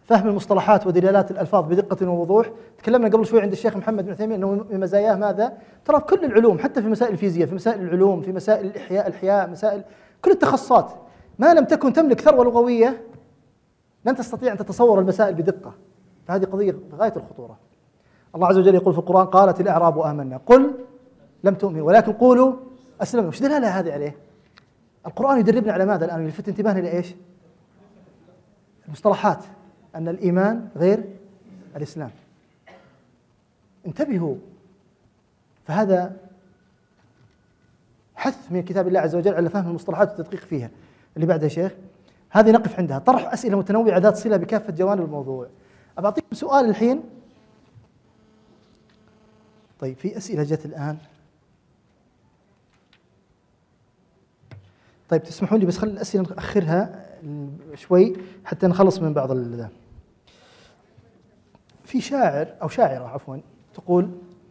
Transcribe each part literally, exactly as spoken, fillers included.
فهم المصطلحات ودلالات الألفاظ بدقة ووضوح. تكلمنا قبل شوي عند الشيخ محمد بن عثيمين أنه من مزاياه ماذا؟ ترى كل العلوم، حتى في مسائل الفيزياء، في مسائل العلوم، في مسائل الإحياء الإحياء مسائل كل التخصصات، ما لم تكن تملك ثروة لغوية لن تستطيع أن تتصور المسائل بدقة. فهذه قضية في غاية الخطورة. الله عز وجل يقول في القرآن: قالت الأعراب آمنا قل لم تؤمنوا ولكن قولوا أسلمنا. وش دلالة هذه عليه؟ القرآن يدربنا على ماذا الآن؟ يلفت انتباهنا لإيش؟ المصطلحات، أن الإيمان غير الإسلام. انتبهوا. فهذا حث من كتاب الله عز وجل على فهم المصطلحات والتدقيق فيها. اللي بعدها يا شيخ، هذه نقف عندها. طرح أسئلة متنوعة ذات صلة بكافة جوانب الموضوع. أبى أعطيكم سؤال الحين. طيب في أسئلة جت الآن. طيب تسمحوا لي بس خلي الأسئلة نأخرها شوي حتى نخلص من بعض ال... في شاعر أو شاعرة عفوا تقول،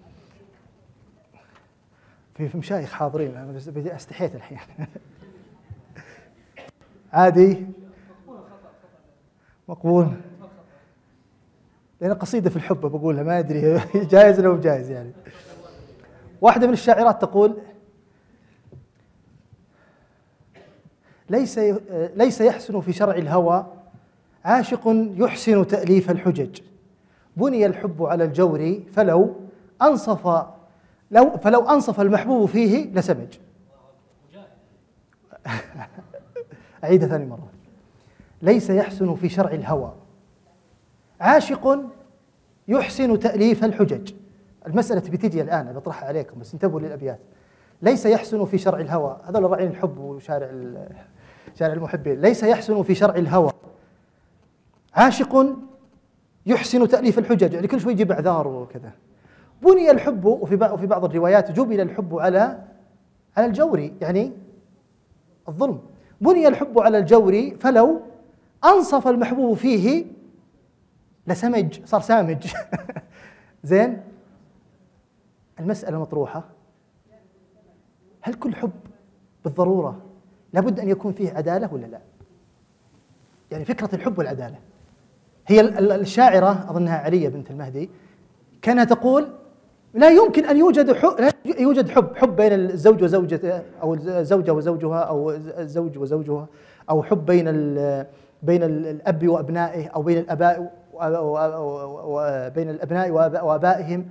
في في مشايخ حاضرين، أنا بس بدي استحيت الحين عادي مقبول، لأن قصيدة في الحب بقولها ما أدري جائز ولا مو جائز يعني. واحدة من الشاعرات تقول: ليس ليس يحسن في شرع الهوى عاشق يحسن تأليف الحجج، بني الحب على الجور فلو أنصف لو فلو أنصف المحبوب فيه لسمج. أعيدها ثاني مرة. ليس يحسن في شرع الهوى عاشق يحسن تأليف الحجج. المسألة بتجي الآن بطرحها عليكم بس انتبهوا للأبيات. ليس يحسن في شرع الهوى، هذول راعين الحب وشارع شارع المحبين. ليس يحسن في شرع الهوى عاشق يحسن تأليف الحجج، يعني كل شوي يجيب أعذار وكذا. بني الحب، وفي بعض وفي بعض الروايات جبل الحب على على الجور، يعني الظلم. بني الحب على الجور فلو أنصف المحبوب فيه لسمج، صار سامج. زين، المسألة مطروحة: هل كل حب بالضرورة لابد أن يكون فيه عدالة ولا لا؟ يعني فكرة الحب والعدالة. هي الشاعرة أظنها علية بنت المهدي كانت تقول: لا يمكن أن يوجد حب، لا يوجد حب حب بين الزوج وزوجته، أو الزوجة وزوجها، أو الزوج وزوجها، أو حب بين بين الأب وأبنائه، أو بين الآباء وبين الأبناء وآبائهم،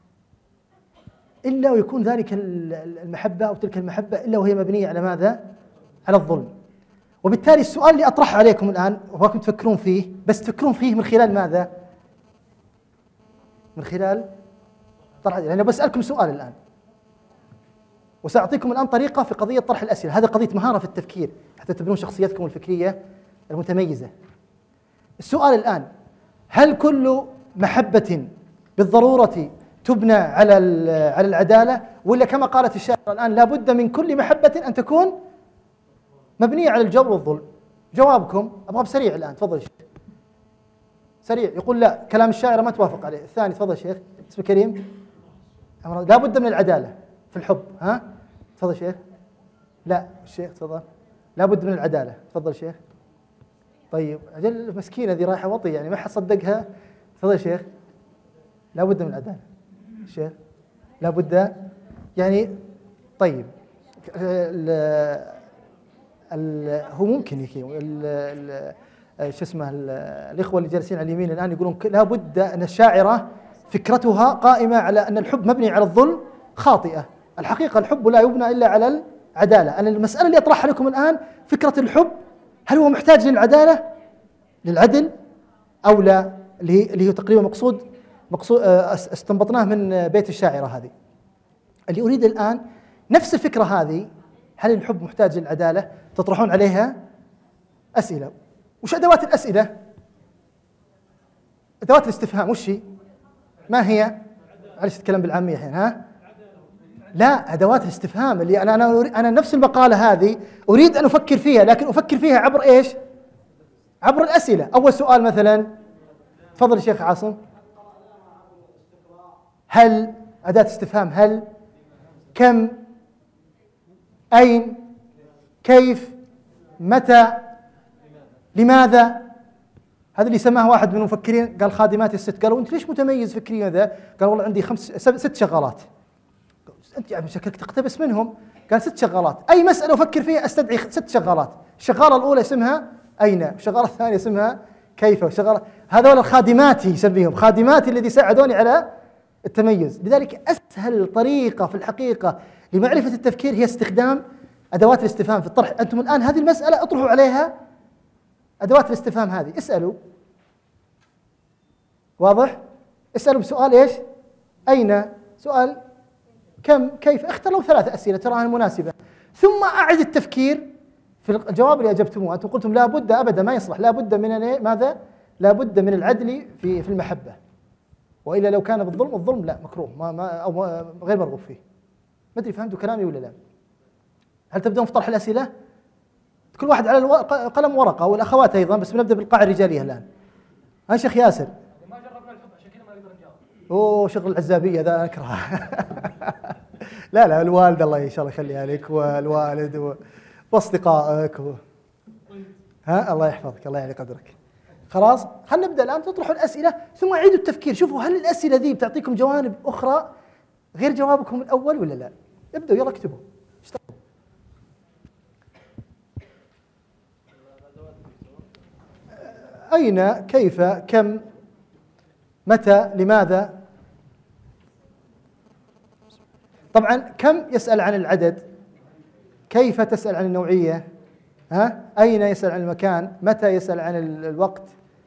إلا ويكون ذلك المحبة أو تلك المحبة إلا وهي مبنية على ماذا؟ على الظلم. وبالتالي السؤال اللي أطرحه عليكم الآن وراكم تفكرون فيه، بس تفكرون فيه من خلال ماذا؟ من خلال طرح. يعني بسألكم سؤال الآن وسأعطيكم الآن طريقة في قضية طرح الأسئلة. هذه قضية مهارة في التفكير حتى تبنون شخصيتكم الفكرية المتميزة. السؤال الآن: هل كل محبة بالضرورة تبنى على على العدالة، ولا كما قالت الشاعرة الآن لا بد من كل محبة أن تكون مبنية على الجور والظلم؟ جوابكم أبغى بسريع الآن. تفضل شيخ. سريع. يقول لا، كلام الشاعرة ما توافق عليه. الثاني تفضل شيخ. اسم كريم. لا بد من العدالة في الحب. ها تفضل شيخ. لا الشيخ تفضل. لا بد من العدالة. تفضل شيخ. طيب أجل مسكينة ذي رايحة وطي يعني ما حصدقها. تفضل شيخ. لا بد من العدالة. الشيخ لا بد يعني. طيب ال ال هو ممكن يكي شو اسمه الإخوة اللي جالسين على اليمين الآن يقولون لا بد أن الشاعرة فكرتها قائمة على أن الحب مبني على الظلم، خاطئة. الحقيقة الحب لا يبنى إلا على العدالة. أنا المسألة اللي أطرحها لكم الآن فكرة الحب، هل هو محتاج للعدالة للعدل أو لا؟ اللي هي تقريبا مقصود مقصود استنبطناه من بيت الشاعرة هذه. اللي أريد الآن نفس الفكرة هذه، هل الحب محتاج للعدالة؟ تطرحون عليها أسئلة. وش أدوات الأسئلة؟ أدوات الاستفهام وش هي؟ ما هي؟ معلش أتكلم بالعامية الحين. ها؟ لا، أدوات الاستفهام اللي أنا أنا أنا نفس المقالة هذه أريد أن أفكر فيها، لكن أفكر فيها عبر إيش؟ عبر الأسئلة. أول سؤال مثلا، تفضل الشيخ عاصم. هل، أداة استفهام هل، كم، أين، كيف، متى، لماذا. هذا اللي سماه واحد من المفكرين، قال خادماتي الست. قالوا أنت ليش متميز فكريا ذا؟ قال والله عندي خمس ست شغالات. أنت يعني شكلك تقتبس منهم. قال ست شغالات، أي مسألة أفكر فيها أستدعي ست شغالات. الشغالة الأولى اسمها أين، والشغالة الثانية اسمها كيف، والشغالة هذول الخادماتي يسميهم خادماتي الذي ساعدوني على التميز. لذلك أسهل طريقة في الحقيقة لمعرفة التفكير هي استخدام أدوات الاستفهام في الطرح. أنتم الآن هذه المسألة اطرحوا عليها أدوات الاستفهام هذه، اسألوا. واضح؟ اسألوا بسؤال إيش؟ أين؟ سؤال كم؟ كيف؟ اختاروا ثلاث أسئلة تراها المناسبة، ثم أعد التفكير في الجواب اللي أجبتموه. أنتم قلتم لا بد، أبدا ما يصلح، لا بد من ماذا؟ لا بد من العدل في في المحبة، وإلا لو كان بالظلم، الظلم لا مكروه ما ما أو غير مرغوب فيه. ما أدري فهمتوا كلامي ولا لا؟ هل تبدون في طرح الأسئلة؟ كل واحد على قلم ورقة، والأخوات أيضا، بس بنبدأ بالقاعة الرجالية الآن. ها شيخ ياسر؟ ما جربنا الحب عشان كذا ما نقدر نجاوب. أوه شغل العزابية ذا أكرهه. لا لا الوالدة الله إن شاء الله يخليها لك، والوالد و... واصدقائك و... ها الله يحفظك، الله يعلي قدرك. خلاص خلينا نبدا الان، تطرحوا الاسئله ثم اعيدوا التفكير، شوفوا هل الاسئله ذي بتعطيكم جوانب اخرى غير جوابكم الاول ولا لا. ابدوا يلا اكتبوا. اشتغلوا. اين، كيف، كم، متى، لماذا. طبعا كم يسال عن العدد، كيف تسال عن النوعيه، ها؟ أين يسأل عن المكان، متى يسأل عن الوقت.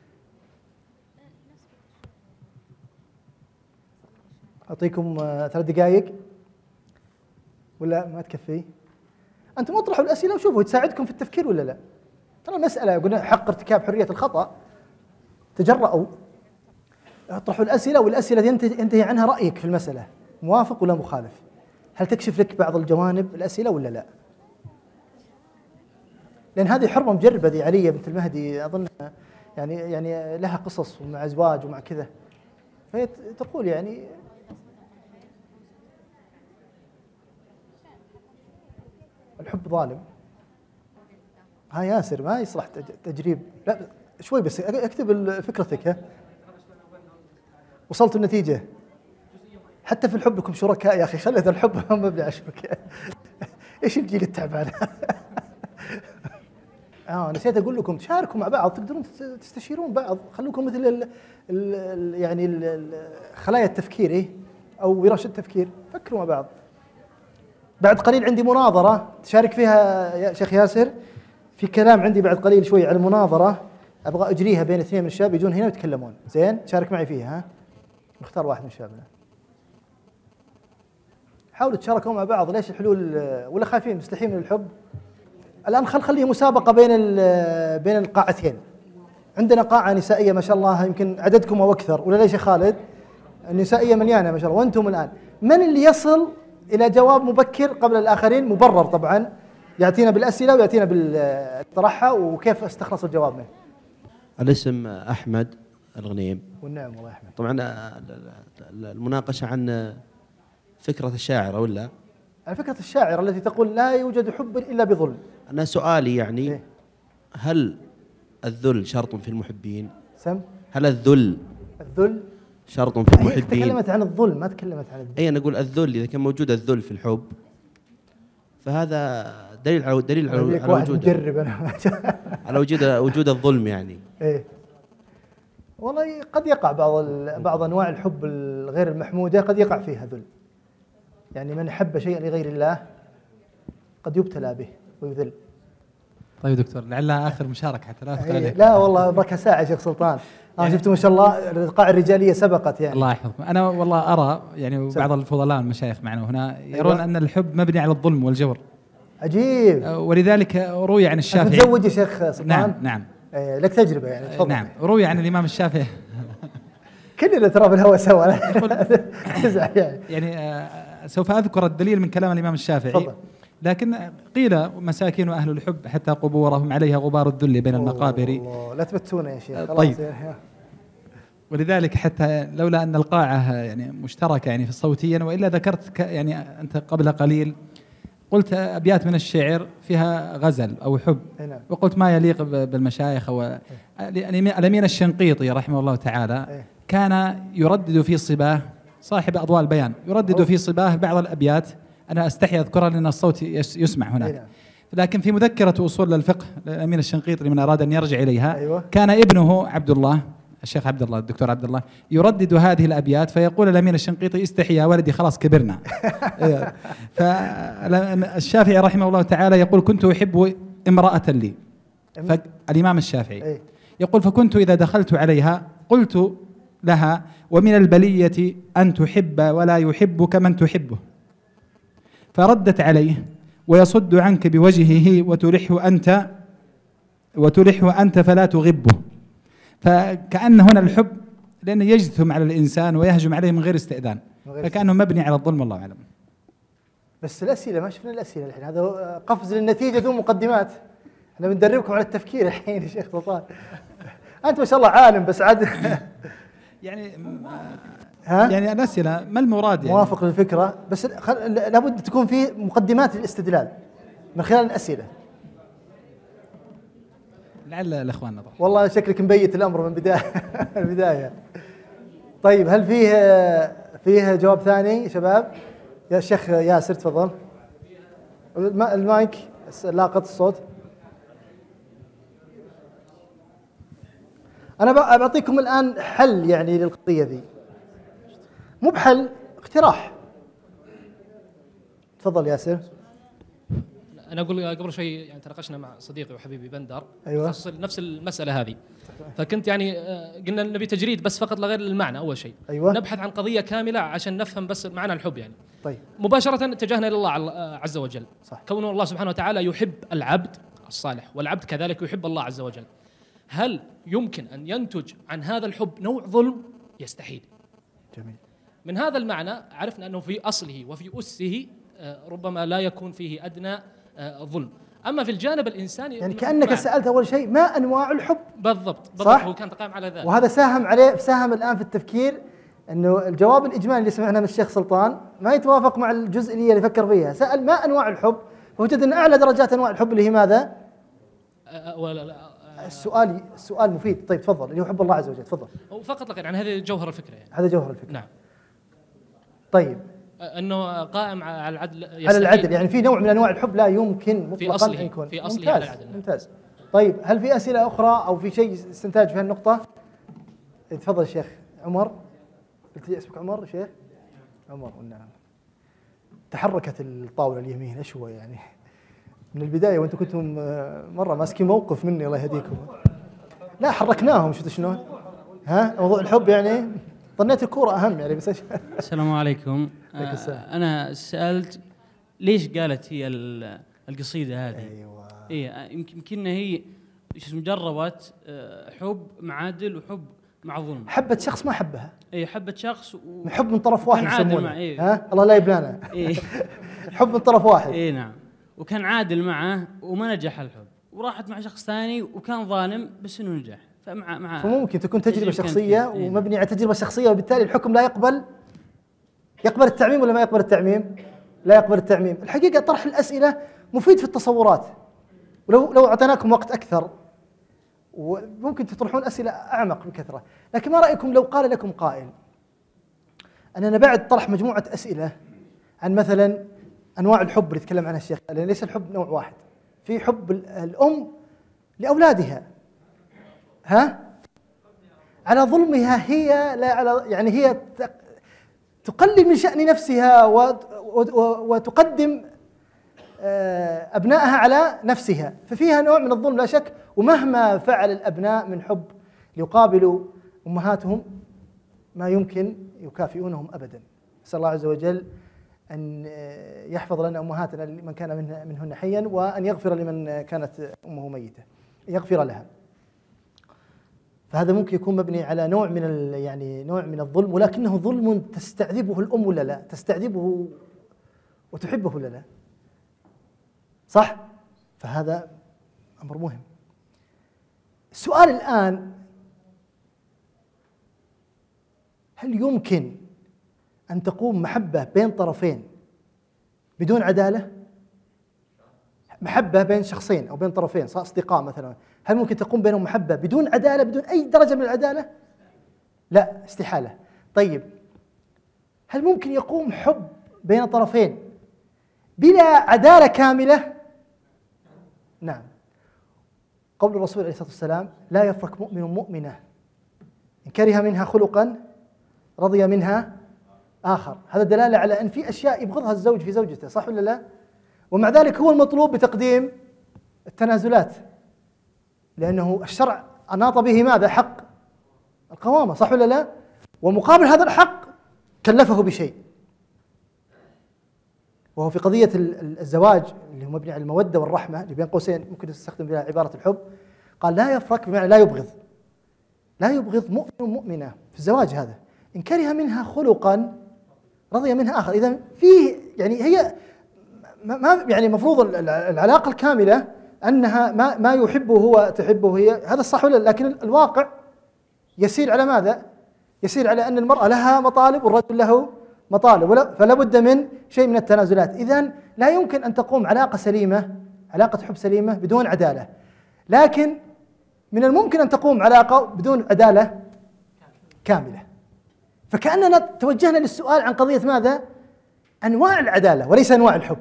أعطيكم ثلاث دقائق ولا ما تكفي؟ أنتم اطرحوا الأسئلة وشوفوا تساعدكم في التفكير ولا لا. ترى المسألة قلنا حق ارتكاب حرية الخطأ، تجرؤوا اطرحوا الأسئلة، والأسئلة ينتهي عنها رأيك في المسألة، موافق ولا مخالف. هل تكشف لك بعض الجوانب الأسئلة ولا لا؟ لأن هذه حرمة مجربة ذي علية بنت المهدي أظن، يعني يعني لها قصص ومع أزواج ومع كذا، فهي تقول يعني الحب ظالم. ها ياسر ما يصلح تجريب، لا شوي بس اكتب فكرتك. ها وصلت النتيجة. حتى في الحب لكم شركاء يا أخي، خلت الحب مبني على شركاء. إيش الجيل التعبان. اه نسيت اقول لكم تشاركوا مع بعض، تقدرون تستشيرون بعض، خلوكم مثل ال ال يعني ال خلايا التفكير إيه؟ او ورش التفكير، فكروا مع بعض. بعد قليل عندي مناظرة تشارك فيها يا شيخ ياسر، في كلام عندي بعد قليل شوي على المناظرة، ابغى اجريها بين اثنين من الشباب يجون هنا ويتكلمون، زين؟ تشارك معي فيها. ها نختار واحد من الشباب. حاولوا تشاركوا مع بعض. ليش الحلول ولا خايفين مستحيين من الحب؟ الآن خل خليه مسابقة بين بين القاعتين. عندنا قاعة نسائية ما شاء الله، يمكن عددكم أو أكثر، ولا ليش يا خالد؟ النسائية مليانة ما شاء الله، وأنتم الآن من اللي يصل إلى جواب مبكر قبل الآخرين، مبرر طبعا، يأتينا بالأسئلة ويأتينا بالطرحة وكيف استخلص الجواب منه. الاسم أحمد الغنيم. والنعم والله أحمد. طبعا المناقشة عن فكرة الشاعر ولا؟ فكرة الشاعر التي تقول لا يوجد حب إلا بظلم. أنا سؤالي يعني إيه؟ هل الذل شرط في المحبين؟ سم؟ هل الذل الذل شرط في المحبين؟ تكلمت عن الظلم ما تكلمت عن الذل. أي أنا أقول الذل إذا كان موجود الذل في الحب فهذا دليل على دليل على وجود مجرب أنا على وجود وجود الظلم يعني. إيه والله قد يقع بعض بعض أنواع الحب الغير المحمودة قد يقع فيها ذل، يعني من حب شيئا لغير الله قد يبتلى به ويذل. طيب دكتور لعلها آخر مشاركة حتى لا أفقد عليك. لا والله بركة ساعة شيخ سلطان. أنا شفت ما شاء الله القاعة الرجالية سبقت يعني. الله يحفظكم. أنا والله أرى يعني بعض الفضلاء المشايخ معنا هنا يرون أيوة. أن الحب مبني على الظلم والجور. عجيب. ولذلك روي عن الشافعي. أنت متزوج يا شيخ سلطان؟ نعم نعم. إيه لك تجربة يعني. تفضل. نعم روي عن الإمام الشافعي. كلنا ترى بالهوى سوا. يعني. يعني سوف أذكر الدليل من كلام الإمام الشافعي. تفضل. لكن قيل مساكين أهل الحب حتى قبورهم عليها غبار الذل بين المقابر. الله لا تبتونا يا شيخ. طيب. ولذلك حتى لولا أن القاعة يعني مشتركة يعني في الصوتيا، وإلا ذكرت يعني أنت قبل قليل قلت أبيات من الشعر فيها غزل أو حب، نعم. وقلت ما يليق بالمشايخ. أو الأمين الشنقيطي رحمه الله تعالى كان يردد في صباه، صاحب أضواء البيان، يردد في صباه بعض الأبيات، أنا أستحي أذكرها لأن الصوت يسمع هناك. لكن في مذكرة أصول الفقه الأمين الشنقيطي لمن أراد أن يرجع إليها، أيوة. كان ابنه عبد الله، الشيخ عبد الله، الدكتور عبد الله، يردد هذه الأبيات، فيقول الأمين الشنقيطي استحي يا ولدي خلاص كبرنا. فالشافعي رحمه الله تعالى يقول كنت أحب امرأة لي، الإمام الشافعي يقول فكنت إذا دخلت عليها قلت لها ومن البلية أن تحب ولا يحبك من تحبه، فردت عليه ويصد عنك بوجهه وتلحه أنت وتلحه أنت فلا تغبه. فكأن هنا الحب لأنه يجثم على الإنسان ويهجم عليه من غير استئذان، فكأنه مبني على الظلم، الله أعلم. بس الأسئلة ما شفنا الأسئلة الحين، هذا قفز للنتيجة دون مقدمات. احنا بندربكم على التفكير الحين يا شيخ سلطان. أنت ما شاء الله عالم بس عاد يعني ها؟ يعني الأسئلة ما المراد يعني؟ موافق للفكرة، بس لابد تكون في مقدمات للاستدلال من خلال الأسئلة. لعل الأخوان نظر. والله شكلك مبيت الأمر من بداية البداية. طيب هل فيه فيه جواب ثاني شباب؟ يا شيخ ياسر تفضل. المايك لاقط الصوت. أنا بعطيكم الآن حل يعني للقضية ذي، مو بحل، اقتراح. تفضل ياسر. أنا أقول قبل شوي يعني تناقشنا مع صديقي وحبيبي بندر، أيوة. خصوصا نفس المسألة هذه، فكنت يعني قلنا نبي تجريد بس فقط لغير المعنى أول شيء. أيوة. نبحث عن قضية كاملة عشان نفهم بس معنى الحب يعني. طيب. مباشرة اتجهنا إلى الله عز وجل. صح. كونه الله سبحانه وتعالى يحب العبد الصالح، والعبد كذلك يحب الله عز وجل. هل يمكن أن ينتج عن هذا الحب نوع ظلم؟ يستحيل. جميل. من هذا المعنى عرفنا أنه في أصله وفي أسه ربما لا يكون فيه أدنى ظلم. أما في الجانب الإنساني يعني كأنك سألت أول شيء ما أنواع الحب؟ بالضبط بالضبط. صح؟ هو كان قائم على ذلك، وهذا ساهم عليه ساهم الآن في التفكير أنه الجواب الإجمالي اللي سمعناه من الشيخ سلطان ما يتوافق مع الجزئية اللي فكر فيها. سأل ما أنواع الحب، فوجد أن أعلى درجات أنواع الحب اللي هي ماذا؟ ولا لا السؤال السؤال مفيد. طيب تفضل، اللي هو حب الله عز وجل. تفضل. فقط لكن يعني هذه جوهر الفكرة يعني. هذا جوهر الفكرة. نعم. طيب. أنه قائم على العدل. على العدل، يعني في نوع من أنواع الحب لا يمكن مطلقا في أصله أن يكون في أصله ممتاز. على العدل. ممتاز. طيب هل في أسئلة أخرى أو في شيء استنتاج في هالنقطة؟ تفضل الشيخ عمر. قلت لي اسمك عمر شيخ؟ عمر. نعم. تحركت الطاولة اليمين ايش هو يعني من البداية وانتم كنتم مرة ماسكين موقف مني الله يهديكم. لا حركناهم شفتوا شلون؟ ها موضوع الحب يعني ظنيت الكورة أهم يعني بس. السلام عليكم. آه أنا سألت ليش قالت هي القصيدة هذه؟ أيوة. إيه يمكن هي جربت حب معادل وحب مع ظلم. حبت شخص ما حبها. إيه حبت شخص و... حب من طرف واحد يسمونه. إيه. ها الله لا يبلانا. إيه. حب من طرف واحد. إيه نعم. وكان عادل معه وما نجح الحب، وراحت مع شخص ثاني وكان ظالم بس إنه نجح. فمع مع فممكن تكون تجربة شخصية ومبنية على تجربة شخصية وبالتالي الحكم لا يقبل يقبل التعميم ولا ما يقبل التعميم؟ لا يقبل التعميم. الحقيقة طرح الأسئلة مفيد في التصورات، ولو لو أعطيناكم وقت أكثر وممكن تطرحون أسئلة أعمق بكثرة. لكن ما رأيكم لو قال لكم قائل أننا بعد طرح مجموعة أسئلة عن مثلا أنواع الحب اللي تكلم عنها الشيخ، لأن ليس الحب نوع واحد، في حب الأم لأولادها ها على ظلمها هي، لا على يعني هي تقلل من شأن نفسها وتقدم أبنائها على نفسها، ففيها نوع من الظلم لا شك. ومهما فعل الأبناء من حب ليقابلوا أمهاتهم ما يمكن يكافئونهم أبدا. نسأل الله عز وجل أن يحفظ لنا أمهاتنا من كان منهن حيا، وأن يغفر لمن كانت أمه ميتة، يغفر لها. فهذا ممكن يكون مبني على نوع من يعني نوع من الظلم، ولكنه ظلم تستعذبه الأم ولا لا؟ تستعذبه وتحبه ولا لا؟ صح؟ فهذا أمر مهم. السؤال الآن هل يمكن أن تقوم محبة بين طرفين بدون عدالة؟ محبة بين شخصين أو بين طرفين أصدقاء مثلا، هل ممكن تقوم بينهم محبة بدون عدالة، بدون أي درجة من العدالة؟ لا، استحالة. طيب هل ممكن يقوم حب بين طرفين بلا عدالة كاملة؟ نعم. قول الرسول عليه الصلاة والسلام: لا يفرق مؤمن مؤمنة إن كره منها خلقا رضي منها آخر. هذا دلالة على أن في أشياء يبغضها الزوج في زوجته، صح ولا لا؟ ومع ذلك هو المطلوب بتقديم التنازلات، لأنه الشرع أناط به ماذا؟ حق القوامة، صح ولا لا؟ ومقابل هذا الحق كلفه بشيء، وهو في قضية الزواج اللي هو مبني على المودة والرحمة، اللي بين قوسين ممكن تستخدم بها عبارة الحب. قال لا يفرق بمعنى لا يبغض، لا يبغض مؤمن مؤمنة في الزواج هذا إن كره منها خلقا رضي منها آخر. إذا فيه يعني هي ما يعني المفروض العلاقة الكاملة أنها ما ما يحبه هو تحبه هي، هذا الصح ولا؟ لكن الواقع يسير على ماذا؟ يسير على أن المرأة لها مطالب والرجل له مطالب، فلا بد من شيء من التنازلات. إذن لا يمكن أن تقوم علاقة سليمة، علاقة حب سليمة بدون عدالة، لكن من الممكن أن تقوم علاقة بدون عدالة كاملة. فكأننا توجهنا للسؤال عن قضية ماذا؟ أنواع العدالة وليس أنواع الحب،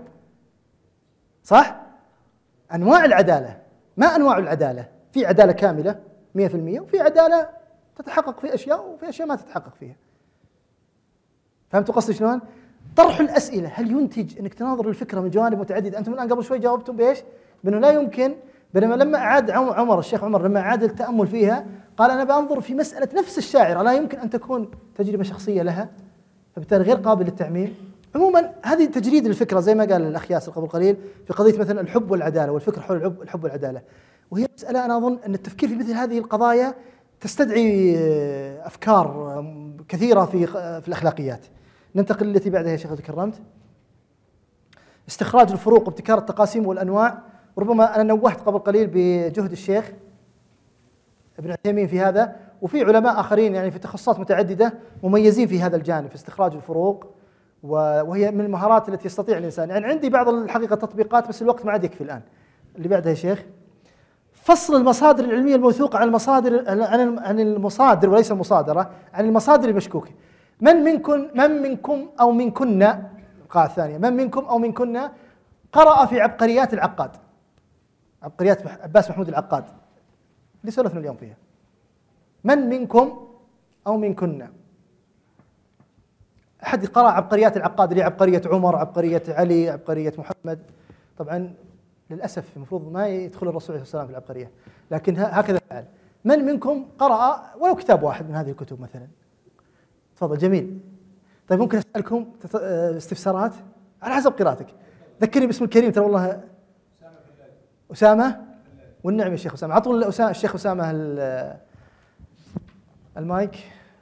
صح؟ أنواع العدالة، ما أنواع العدالة؟ في عدالة كاملة مئة في المئة، وفي عدالة تتحقق في أشياء وفي أشياء ما تتحقق فيها. فهمتوا قصدي شلون؟ طرح الأسئلة هل ينتج أنك تناظر الفكرة من جوانب متعددة؟ أنتم الآن قبل شوي جاوبتم بإيش؟ بأنه لا يمكن، بينما لما أعاد عمر الشيخ عمر لما أعاد التأمل فيها قال أنا بأنظر في مسألة نفس الشاعر، لا يمكن أن تكون تجربة شخصية لها، فبالتالي غير قابل للتعميم. عموما هذه تجريد الفكرة زي ما قال الأخ ياسر قبل قليل في قضية مثلا الحب والعدالة والفكر حول الحب الحب والعدالة، وهي مسألة أنا أظن أن التفكير في مثل هذه القضايا تستدعي أفكار كثيرة في في الأخلاقيات. ننتقل التي بعدها يا شيخ إذا كرمت. استخراج الفروق وابتكار التقاسيم والأنواع. ربما أنا نوهت قبل قليل بجهد الشيخ ابن عثيمين في هذا، وفي علماء آخرين يعني في تخصصات متعددة مميزين في هذا الجانب في استخراج الفروق، وهي من المهارات التي يستطيع الإنسان. يعني عندي بعض الحقيقة تطبيقات بس الوقت ما عاد يكفي الآن. اللي بعدها يا شيخ: فصل المصادر العلمية الموثوقة عن المصادر عن المصادر وليس المصادرة، عن المصادر المشكوكة. من منكم من منكم أو منكن، القاعدة الثانية، من منكم أو منكن قرأ في عبقريات العقاد، عبقريات عباس محمود العقاد اللي سولفنا اليوم فيها. من منكم أو منكن أحد قرأ عبقريات العقاد اللي عبقرية عمر، عبقرية علي، عبقرية محمد؟ طبعا للأسف المفروض ما يدخل الرسول عليه الصلاة والسلام في العبقرية، لكن هكذا فعل. من منكم قرأ ولو كتاب واحد من هذه الكتب مثلا؟ تفضل. جميل. طيب ممكن أسألكم استفسارات على حسب قراءتك. ذكرني باسم الكريم ترى والله. أسامة. والنعم يا شيخ أسامة. عطوا الشيخ أسامة المايك.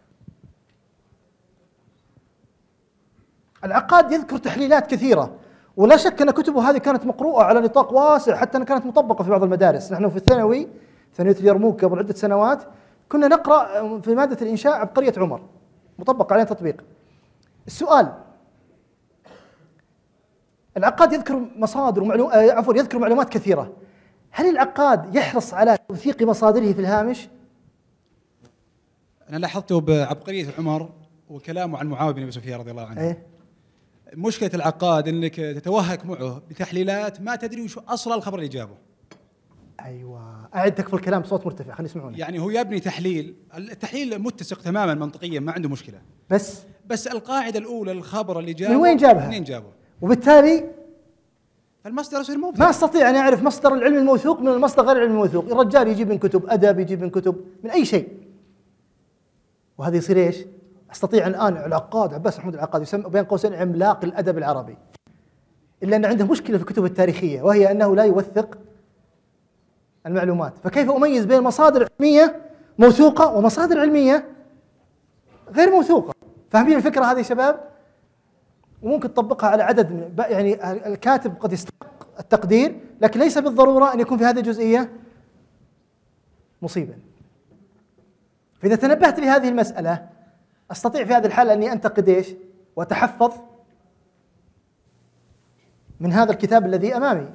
العقاد يذكر تحليلات كثيرة، ولا شك أن كتبه هذه كانت مقروءة على نطاق واسع، حتى أنها كانت مطبقة في بعض المدارس. نحن في الثانوي ثانوية اليرموك قبل عدة سنوات كنا نقرأ في مادة الإنشاء عبقرية عمر، مطبق عليه تطبيق. السؤال: العقاد يذكر مصادر ومعلوم... عفوا يذكر معلومات كثيرة، هل العقاد يحرص على توثيق مصادره في الهامش؟ أنا لاحظته بعبقرية عمر وكلامه عن معاوية بن أبي سفيان رضي الله عنه. إيه؟ مشكلة العقاد أنك تتوهك معه بتحليلات ما تدري وش أصل الخبر اللي جابه. أيوة، أعد تكفل الكلام بصوت مرتفع خلينا يسمعوني. يعني هو يبني تحليل، التحليل متسق تماما منطقيا ما عنده مشكلة، بس بس القاعدة الأولى الخبر اللي جابه من وين جابها؟ منين جابه؟ وبالتالي المصدر يصير موثوق. ما استطيع أن أعرف مصدر العلم الموثوق من المصدر غير العلم الموثوق. الرجال يجيب من كتب أدب، يجيب من كتب من أي شيء، وهذا يصير إيش؟ أستطيع الآن العقاد عباس محمود العقاد يسمى بين قوسين عملاق الأدب العربي، إلا أن عنده مشكلة في الكتب التاريخية، وهي أنه لا يوثق المعلومات. فكيف أميز بين مصادر علمية موثوقة ومصادر علمية غير موثوقة؟ فاهمين الفكرة هذه يا شباب؟ وممكن تطبقها على عدد من يعني الكاتب قد يستحق التقدير، لكن ليس بالضرورة أن يكون في هذه الجزئية مصيبا. فإذا تنبهت لهذه المسألة أستطيع في هذه الحالة أني أنتقد إيش؟ وأتحفظ من هذا الكتاب الذي أمامي.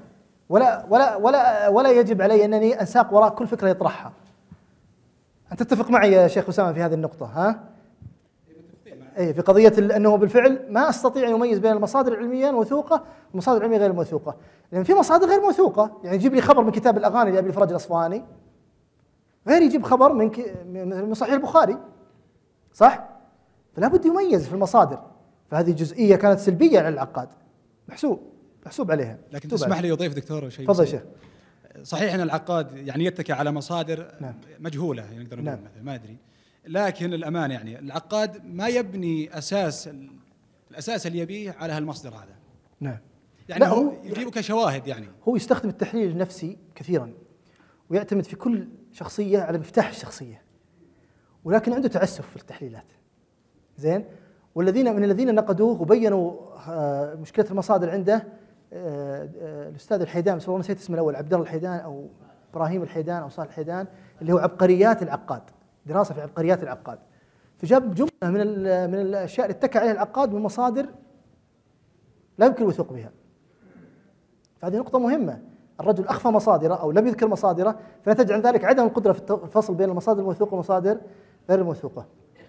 ولا ولا ولا ولا يجب علي انني انساق وراء كل فكره يطرحها. انت تتفق معي يا شيخ اسامه في هذه النقطه ها؟ اي في قضيه انه بالفعل ما استطيع ان اميز بين المصادر العلميه الموثوقه والمصادر العلميه غير الموثوقه، لان في مصادر غير موثوقه، يعني يجيب لي خبر من كتاب الاغاني لابي الفرج الاصفهاني غير يجيب خبر من من صحيح البخاري، صح؟ فلا بد يميز في المصادر، فهذه جزئيه كانت سلبيه على العقاد، محسوب محسوب عليها. لكن تسمح لي اضيف دكتور شيء. تفضل يا شيخ. صحيح ان العقاد يعني يتكئ على مصادر نعم. مجهوله يعني نقدر نقول نعم. مثلا ما ادري، لكن الأمانة يعني العقاد ما يبني أساس الأساس اللي يبيه على هالمصدر هذا. نعم. يعني هو يجيبه كشواهد، يعني هو يستخدم التحليل النفسي كثيرا ويعتمد في كل شخصية على مفتاح الشخصية، ولكن عنده تعسف في التحليلات. زين؟ والذين من الذين نقدوه وبينوا مشكلة المصادر عنده الأستاذ الحيدان، بس والله نسيت اسمه الأول، عبد الله الحيدان أو إبراهيم الحيدان أو صالح الحيدان، اللي هو عبقريات العقاد، دراسة في عبقريات العقاد. فجاب جملة من من الأشياء اللي اتكى عليها العقاد من مصادر لا يمكن الوثوق بها. فهذه نقطة مهمة، الرجل أخفى مصادره أو لم يذكر مصادره، فنتج عن ذلك عدم القدرة في الفصل بين المصادر الموثوقة والمصادر غير الموثوقة.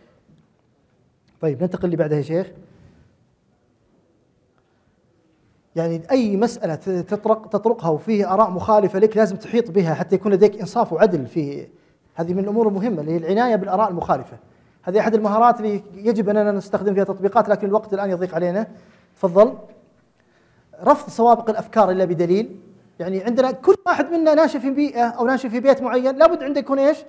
طيب ننتقل اللي بعدها يا شيخ. يعني أي مسألة تطرق تطرقها وفيه آراء مخالفة لك لازم تحيط بها حتى يكون لديك إنصاف وعدل في هذه من الأمور المهمة اللي هي العناية بالآراء المخالفة. هذه أحد المهارات اللي يجب أننا نستخدم فيها تطبيقات، لكن الوقت الآن يضيق علينا. تفضل. رفض سوابق الأفكار إلا بدليل. يعني عندنا كل واحد منا ناشئ في بيئة أو ناشئ في بيت معين، لابد عنده يكون إيش؟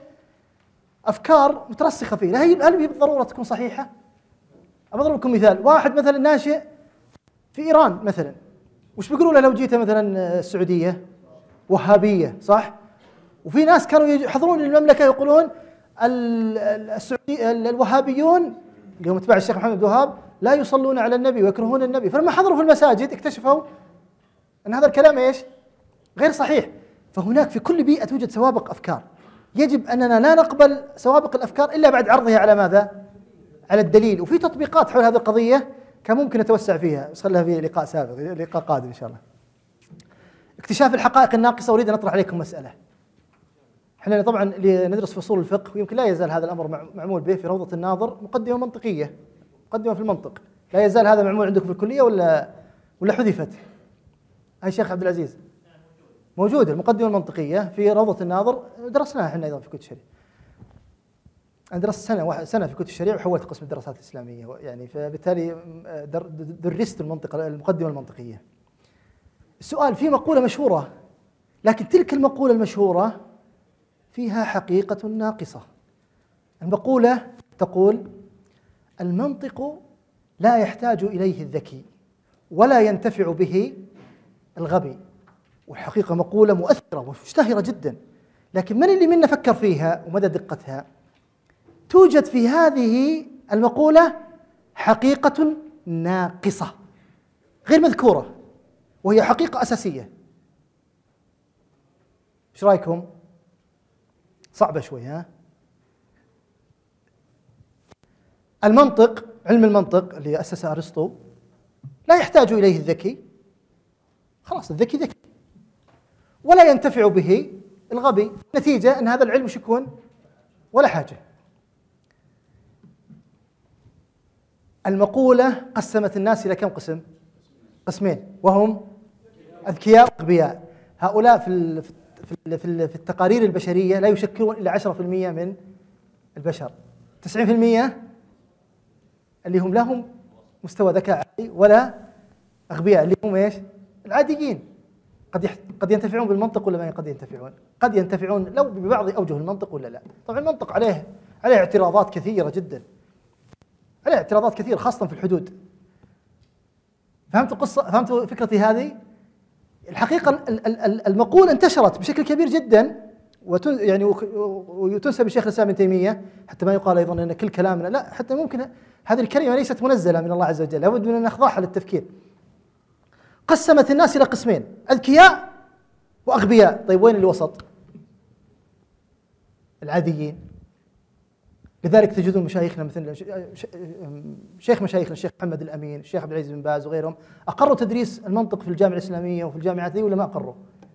أفكار مترسخة فيه. لا هي هل هي بالضرورة تكون صحيحة؟ أضرب لكم مثال، واحد مثلا ناشئ في إيران مثلا، وش بيقولوا له لو جيته مثلا السعودية؟ وهابية، صح؟ وفي ناس كانوا يحضرون المملكة يقولون السعودي الوهابيون اللي هم اتباع الشيخ محمد عبد الوهاب لا يصلون على النبي ويكرهون النبي، فلما حضروا في المساجد اكتشفوا أن هذا الكلام إيش؟ غير صحيح. فهناك في كل بيئة توجد سوابق أفكار، يجب أننا لا نقبل سوابق الأفكار إلا بعد عرضها على ماذا؟ على الدليل. وفي تطبيقات حول هذه القضية كان ممكن نتوسع فيها، بس خلها في لقاء سابق، لقاء قادم إن شاء الله. اكتشاف الحقائق الناقصة. أريد أن أطرح عليكم مسألة. احنا طبعا اللي ندرس في اصول الفقه، ويمكن لا يزال هذا الامر معمول به في روضة الناظر، مقدمة منطقية، مقدمة في المنطق، لا يزال هذا معمول عندكم في الكلية ولا ولا حذفت؟ هاي الشيخ عبد العزيز موجودة المقدمة المنطقية في روضة الناظر، درسناها احنا ايضا في كتب الشريعة. انا درست سنة واحد سنة في كتب الشريعة وحولت قسم الدراسات الإسلامية، يعني فبالتالي درست المنطقة المقدمة المنطقية. السؤال، في مقولة مشهورة، لكن تلك المقولة المشهورة فيها حقيقة ناقصة. المقولة تقول: المنطق لا يحتاج إليه الذكي ولا ينتفع به الغبي. والحقيقة مقولة مؤثرة ومشتهرة جدا، لكن من اللي منا فكر فيها ومدى دقتها؟ توجد في هذه المقولة حقيقة ناقصة غير مذكورة، وهي حقيقة أساسية. ايش رايكم؟ صعبة شوي ها؟ المنطق، علم المنطق اللي أسسه أرسطو، لا يحتاج إليه الذكي، خلاص الذكي ذكي، ولا ينتفع به الغبي. نتيجة أن هذا العلم وش يكون؟ ولا حاجة. المقولة قسمت الناس إلى كم قسم؟ قسمين، وهم أذكياء وأغبياء. هؤلاء في في في التقارير البشرية لا يشكلون إلا عشرة بالمئة من البشر، تسعين بالمئة اللي هم لهم مستوى ذكاء عالي ولا أغبياء اللي هم إيش؟ العاديين. قد قد ينتفعون بالمنطق ولا ما قد ينتفعون؟ قد ينتفعون لو ببعض أوجه المنطق ولا لا. طبعا المنطق عليه عليه اعتراضات كثيرة جدا، عليه اعتراضات كثيرة خاصة في الحدود. فهمتوا قصة؟ فهمتوا فكرتي هذه؟ الحقيقة المقولة انتشرت بشكل كبير جدا، وتن يعني وتنسب الشيخ الإسلام ابن تيمية، حتى ما يقال أيضا أن كل كلامنا، لا، حتى ممكن هذه الكلمة ليست منزلة من الله عز وجل، لابد من أن نخضعها للتفكير. قسمت الناس إلى قسمين، أذكياء وأغبياء. طيب وين الوسط؟ العاديين. لذلك تجدون مشايخنا مثل شيخ مشايخنا الشيخ محمد الأمين، الشيخ عبد العزيز بن باز وغيرهم أقروا تدريس المنطق في الجامعة الإسلامية وفي الجامعات ذي ولا ما أقروا؟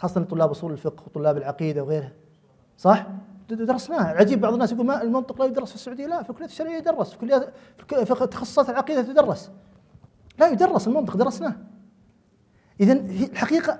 خاصة طلاب أصول الفقه وطلاب العقيدة وغيرها، صح؟ درسناها. العجيب بعض الناس يقول ما المنطق لا يدرس في السعودية. لا، في الكليات الشرعية يدرس، في كليات في تخصصات العقيدة تدرس. لا يدرس المنطق، درسناه. إذن الحقيقة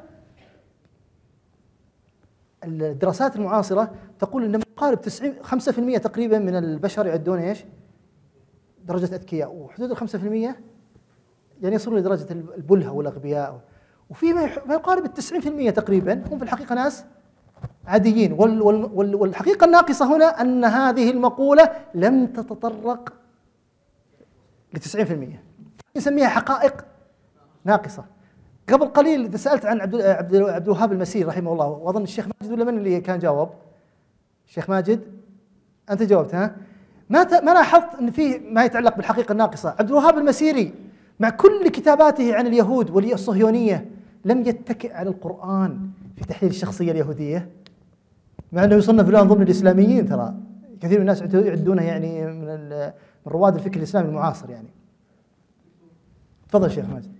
الدراسات المعاصرة تقول أن مقارب تسعين خمسة بالمئة تقريبا من البشر يعدون إيش؟ درجة أذكياء، وحدود الخمسة في المئة يعني يصلون لدرجة البلهة والأغبياء، وفي ما يقارب التسعين في المئة تقريبا هم في الحقيقة ناس عاديين. وال وال والحقيقة الناقصة هنا أن هذه المقولة لم تتطرق لتسعين في المئة، نسميها حقائق ناقصة. قبل قليل إذا سألت عن عبد عبد عبد الوهاب المسيري رحمه الله، وأظن الشيخ ماجد ولا من اللي كان جاوب؟ الشيخ ماجد أنت جاوبت ها؟ ما ما لاحظت أن فيه ما يتعلق بالحقيقة الناقصة. عبد الوهاب المسيري مع كل كتاباته عن اليهود والصهيونية لم يتكئ على القرآن في تحليل الشخصية اليهودية، مع أنه يصنف الآن ضمن الإسلاميين. ترى كثير من الناس يعدونه يعني من من رواد الفكر الإسلامي المعاصر يعني. تفضل شيخ ماجد.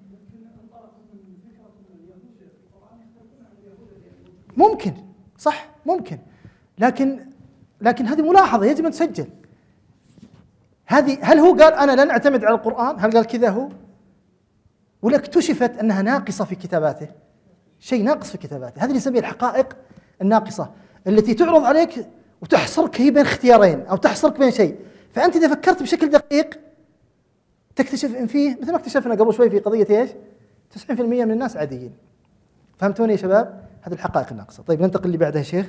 ممكن، صح، ممكن، لكن لكن هذه ملاحظة يجب أن تسجل. هذه هل هو قال أنا لن أعتمد على القرآن؟ هل قال كذا هو؟ ولا اكتشفت أنها ناقصة في كتاباته؟ شيء ناقص في كتاباته. هذه اللي نسميها الحقائق الناقصة التي تعرض عليك وتحصرك هي بين اختيارين أو تحصرك بين شيء، فأنت إذا فكرت بشكل دقيق تكتشف إن فيه مثل ما اكتشفنا قبل شوي في قضية إيش؟ تسعين في المئة من الناس عاديين. فهمتوني يا شباب؟ هذه الحقائق الناقصة. طيب ننتقل اللي بعدها يا شيخ.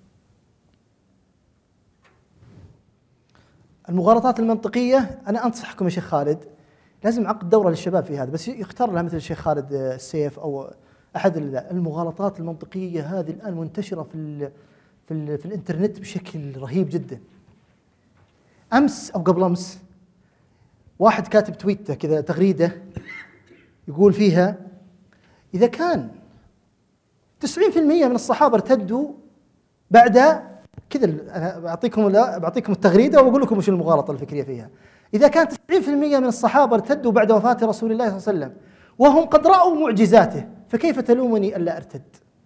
المغالطات المنطقية. أنا أنصحكم يا شيخ خالد لازم عقد دورة للشباب في هذا، بس يختار لها مثل الشيخ خالد السيف أو أحد. المغالطات المنطقية هذه الآن منتشرة في ال في, ال في الإنترنت بشكل رهيب جدا. أمس أو قبل أمس واحد كاتب تويتة كذا تغريدة يقول فيها إذا كان تسعين في المئة من الصحابة ارتدوا بعد كذا، أنا بعطيكم بعطيكم التغريدة وأقول لكم وش المغالطة الفكرية فيها. إذا كان تسعين في المئة من الصحابة ارتدوا بعد وفاة رسول الله صلى الله عليه وسلم وهم قد رأوا معجزاته فكيف تلومني ألا أرتد؟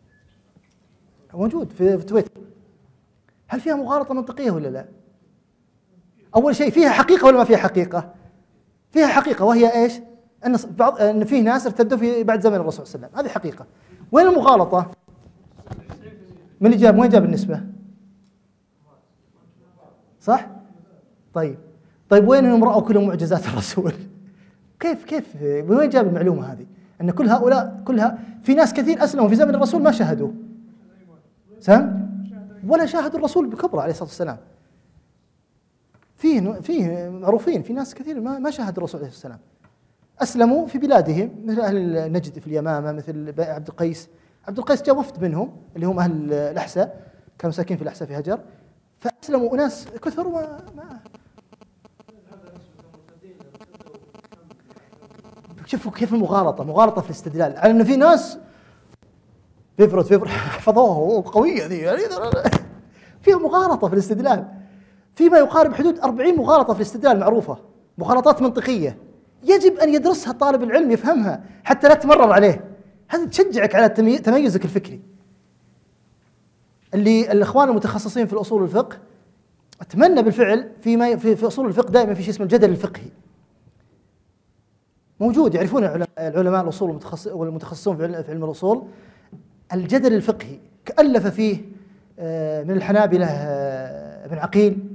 موجود في, في تويتر. هل فيها مغالطة منطقية ولا لا؟ أول شيء فيها حقيقة ولا ما فيها حقيقة؟ فيها حقيقة، وهي إيش؟ أن بعض أن فيه ناس ارتدوا في بعد زمن الرسول صلى الله عليه وسلم، هذه حقيقة. وين المغالطة؟ من اللي جاب؟ وين جاب النسبة؟ صح؟ طيب طيب وين انهم رأوا كل معجزات الرسول؟ كيف كيف من وين جاب المعلومة هذه؟ أن كل هؤلاء كلها في ناس كثير أسلموا في زمن الرسول ما شاهدوا سام ولا شاهدوا الرسول بكبره عليه الصلاة والسلام. فيه فيه معروفين في ناس كثير ما ما شاهدوا الرسول عليه الصلاة والسلام، أسلموا في بلادهم مثل أهل نجد في اليمامة، مثل عبد القيس. عبد القيس جاء وفد منهم اللي هم أهل الأحساء، كانوا ساكنين في الأحساء في هجر، فأسلموا أناس كثر وما ما شوفوا كيف المغالطة، مغالطة في الاستدلال على أن في ناس فيفرت فيفرت حفظوها قوية ذي يعني فيها مغالطة في الاستدلال. فيما يقارب حدود أربعين مغالطة في الاستدلال معروفة، مغالطات منطقية يجب أن يدرسها طالب العلم يفهمها حتى لا تمرر عليه. هذا تشجعك على تميزك الفكري. اللي الإخوان المتخصصين في الأصول الفقه أتمنى بالفعل فيما في, في أصول الفقه دائما في شيء اسمه الجدل الفقهي موجود، يعرفون العلماء الأصول والمتخصصون في علم الأصول. الجدل الفقهي ألف فيه من الحنابلة ابن عقيل،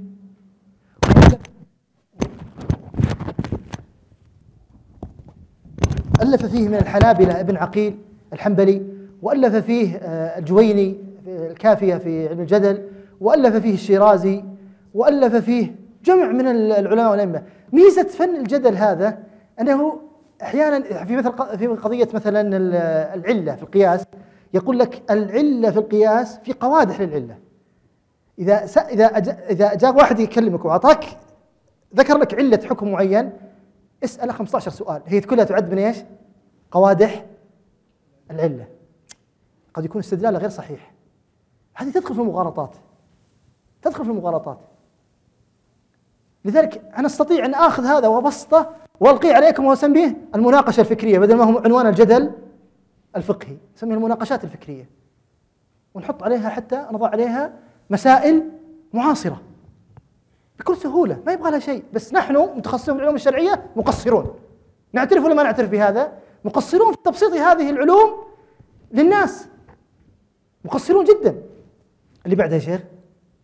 ألف فيه من الحنابلة ابن عقيل الحنبلي، وألف فيه الجويني الكافية في علم الجدل، وألف فيه الشيرازي، وألف فيه جمع من العلماء والأئمة. ميزة فن الجدل هذا أنه أحيانا في مثل في قضية مثلا العلة في القياس يقول لك العلة في القياس في قوادح للعلة. إذا إذا إذا جاء واحد يكلمك وأعطاك ذكر لك علة حكم معين اسأله خمسة عشر سؤال، هي كلها تعد من ايش؟ قوادح العلة. قد يكون استدلاله غير صحيح. هذه تدخل في المغالطات، تدخل في المغالطات. لذلك أنا أستطيع أن آخذ هذا وأبسطه وألقيه عليكم وأسميه المناقشة الفكرية بدل ما هو عنوان الجدل الفقهي، سميه المناقشات الفكرية. ونحط عليها حتى نضع عليها مسائل معاصرة بكل سهولة، ما يبغى لها شيء. بس نحن متخصصين في العلوم الشرعية مقصرون، نعترف ولا ما نعترف بهذا؟ مقصرون في تبسيط هذه العلوم للناس، مقصرون جدا. اللي بعدها يا شيخ،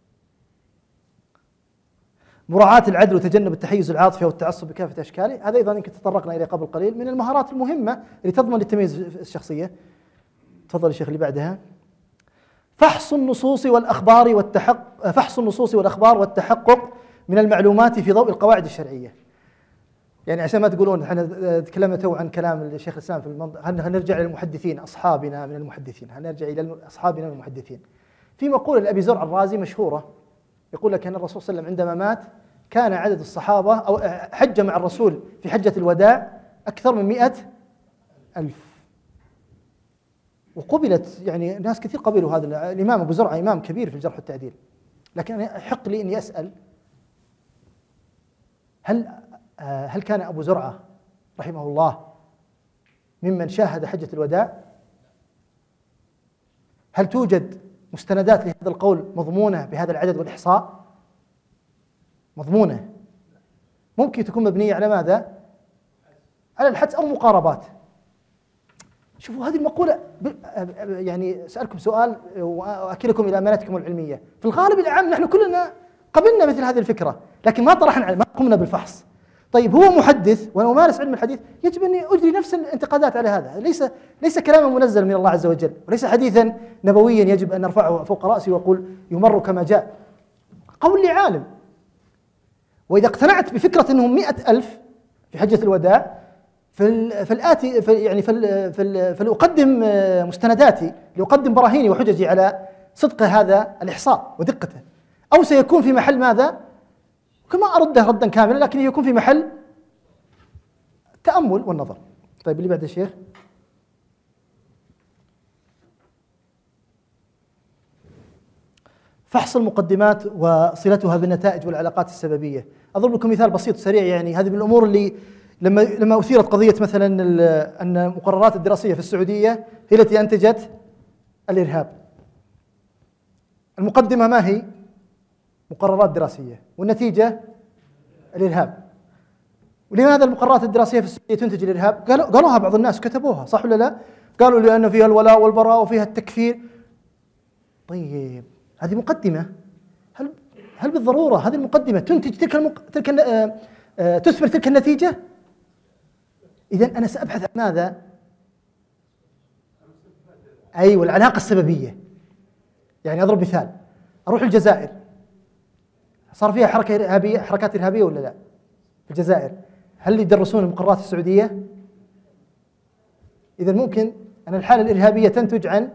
مراعاة العدل وتجنب التحيز العاطفي والتعصب بكافة أشكاله. هذا أيضا يمكن تطرقنا إليه قبل قليل، من المهارات المهمة اللي تضمن التمييز الشخصية. تفضل يا شيخ اللي بعدها. فحص النصوص والأخبار والتحقق فحص النصوص والأخبار والتحقق من المعلومات في ضوء القواعد الشرعية. يعني عشان ما تقولون احنا تكلمنا تو عن كلام الشيخ الإسلام في المنطقة، هنرجع للمحدثين أصحابنا من المحدثين، هنرجع إلى أصحابنا من المحدثين. في مقولة لأبي زرع الرازي مشهورة، يقول لك أن الرسول صلى الله عليه وسلم عندما مات كان عدد الصحابة أو حج مع الرسول في حجة الوداع أكثر من مئة ألف، وقبلت يعني ناس كثير قبلوا هذا. الإمام أبو زرعة إمام كبير في الجرح والتعديل، لكن يحق لي أني أسأل، هل هل كان أبو زرعة رحمه الله ممن شاهد حجة الوداع؟ هل توجد مستندات لهذا القول مضمونة بهذا العدد والإحصاء؟ مضمونة، ممكن تكون مبنية على ماذا؟ على الحدس أو مقاربات. شوفوا هذه المقولة، يعني أسألكم سؤال وأكلكم إلى أمانتكم العلمية. في الغالب العام نحن كلنا قبلنا مثل هذه الفكرة، لكن ما طرحنا، ما قمنا بالفحص. طيب هو محدث وأنا أمارس علم الحديث، يجب أن أجري نفس الانتقادات على هذا. ليس ليس كلاما منزلا من الله عز وجل، وليس حديثا نبويا يجب أن نرفعه فوق رأسي وأقول يمر كما جاء. قول لعالم. وإذا اقتنعت بفكرة أنهم مئة ألف في حجة الوداع، فالآتي يعني فلأقدم مستنداتي، لأقدم براهيني وحججي على صدق هذا الإحصاء ودقته، أو سيكون في محل ماذا؟ كما أرده ردا كاملا، لكن يكون في محل التأمل والنظر. طيب اللي بعد يا شيخ. فحص المقدمات وصلتها بالنتائج والعلاقات السببية. أضرب لكم مثال بسيط سريع، يعني هذه من الأمور اللي لما لما أثيرت قضية مثلا أن المقررات الدراسية في السعودية هي التي أنتجت الإرهاب. المقدمة ما هي؟ مقررات دراسية، والنتيجة الإرهاب. ولماذا المقررات الدراسية في السعودية تنتج الإرهاب؟ قالوا قالوها بعض الناس كتبوها، صح ولا لا؟ قالوا لأن فيها الولاء والبراء وفيها التكفير. طيب هذه مقدمة، هل هل بالضرورة هذه المقدمة تنتج تلك المق... تلك آه آه تثمر تلك النتيجة؟ إذن أنا سأبحث عن ماذا؟ أيوة العلاقة السببية. يعني أضرب مثال، أروح الجزائر، صار فيها حركة إرهابية، حركات إرهابية ولا لا؟ في الجزائر هل يدرسون المقررات السعودية؟ إذا ممكن أن الحالة الإرهابية تنتج عن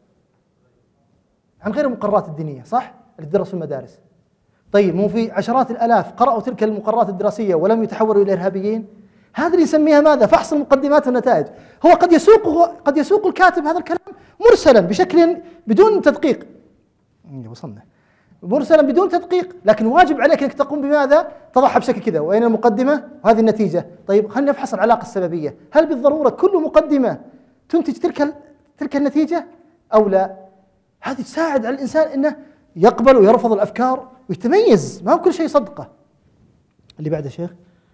عن غير المقررات الدينية، صح؟ اللي تدرس في المدارس. طيب مو في عشرات الآلاف قرأوا تلك المقررات الدراسية ولم يتحولوا إلى إرهابيين؟ هذا اللي يسميها ماذا؟ فحص المقدمات والنتائج. هو قد يسوق قد يسوق الكاتب هذا الكلام مرسلا بشكل بدون تدقيق. وصلنا. مرسلا بدون تدقيق، لكن واجب عليك انك تقوم بماذا؟ تضعها بشكل كذا، وين المقدمه؟ وهذه النتيجه. طيب خلينا نفحص العلاقه السببيه، هل بالضروره كل مقدمه تنتج تلك تلك النتيجه او لا؟ هذه تساعد على الانسان انه يقبل ويرفض الافكار ويتميز، ما هو كل شيء صدقه. اللي بعده شيخ،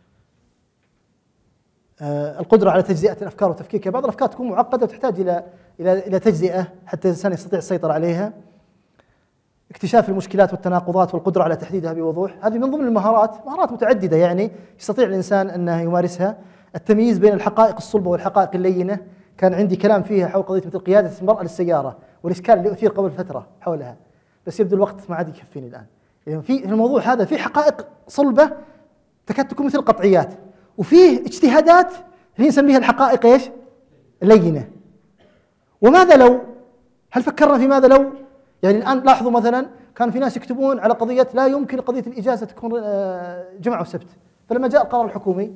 آه القدره على تجزئه الافكار وتفكيكها. بعض الافكار تكون معقده وتحتاج الى الى الى تجزئه حتى الانسان يستطيع السيطره عليها. اكتشاف المشكلات والتناقضات والقدرة على تحديدها بوضوح، هذه من ضمن المهارات، مهارات متعددة يعني يستطيع الإنسان أنه يمارسها. التمييز بين الحقائق الصلبة والحقائق اللينة، كان عندي كلام فيها حول قضية مثل قيادة المرأة للسيارة والإشكال اللي أثير قبل فترة حولها، بس يبدو الوقت ما عاد يكفيني الآن. يعني في الموضوع هذا في حقائق صلبة تكاد تكون مثل قطعيات، وفيه اجتهادات اللي نسميها الحقائق ايش؟ اللينة. وماذا لو؟ هل فكرنا في ماذا لو؟ يعني الآن لاحظوا مثلا كان في ناس يكتبون على قضية لا يمكن قضية الإجازة تكون جمعة وسبت، فلما جاء القرار الحكومي،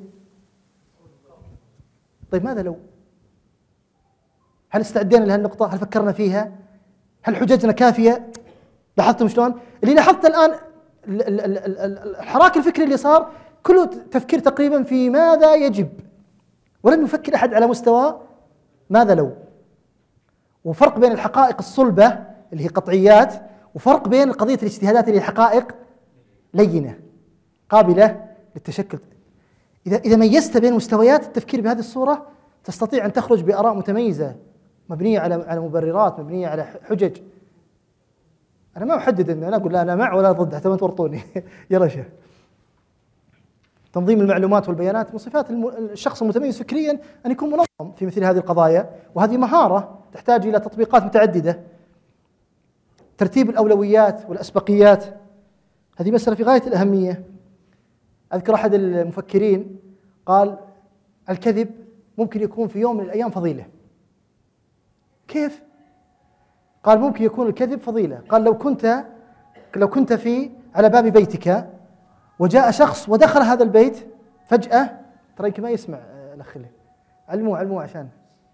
طيب ماذا لو؟ هل استعدينا لهذه النقطة؟ هل فكرنا فيها؟ هل حججنا كافية؟ لاحظتم شلون؟ اللي لاحظت الآن الحراك الفكري اللي صار كله تفكير تقريبا في ماذا يجب، ولم يفكر أحد على مستوى ماذا لو. وفرق بين الحقائق الصلبة اللي هي قطعيات، وفرق بين قضية الاجتهادات اللي هي حقائق لينة قابلة للتشكل. إذا إذا ميزت بين مستويات التفكير بهذه الصورة تستطيع أن تخرج بآراء متميزة مبنية على على مبررات، مبنية على حجج. أنا ما أحدد إن أنا أقول لا أنا مع ولا ضد حتى ما تورطوني. يلا شيخ. تنظيم المعلومات والبيانات من صفات الشخص المتميز فكريا أن يكون منظم في مثل هذه القضايا، وهذه مهارة تحتاج إلى تطبيقات متعددة. ترتيب الأولويات والأسبقيات هذه مسألة في غاية الأهمية. أذكر أحد المفكرين قال الكذب ممكن يكون في يوم من الأيام فضيلة. كيف؟ قال ممكن يكون الكذب فضيلة. قال لو كنت لو كنت في على باب بيتك وجاء شخص ودخل هذا البيت فجأة، ترى يمكن ما يسمع الأخ له، علموه علموه عشان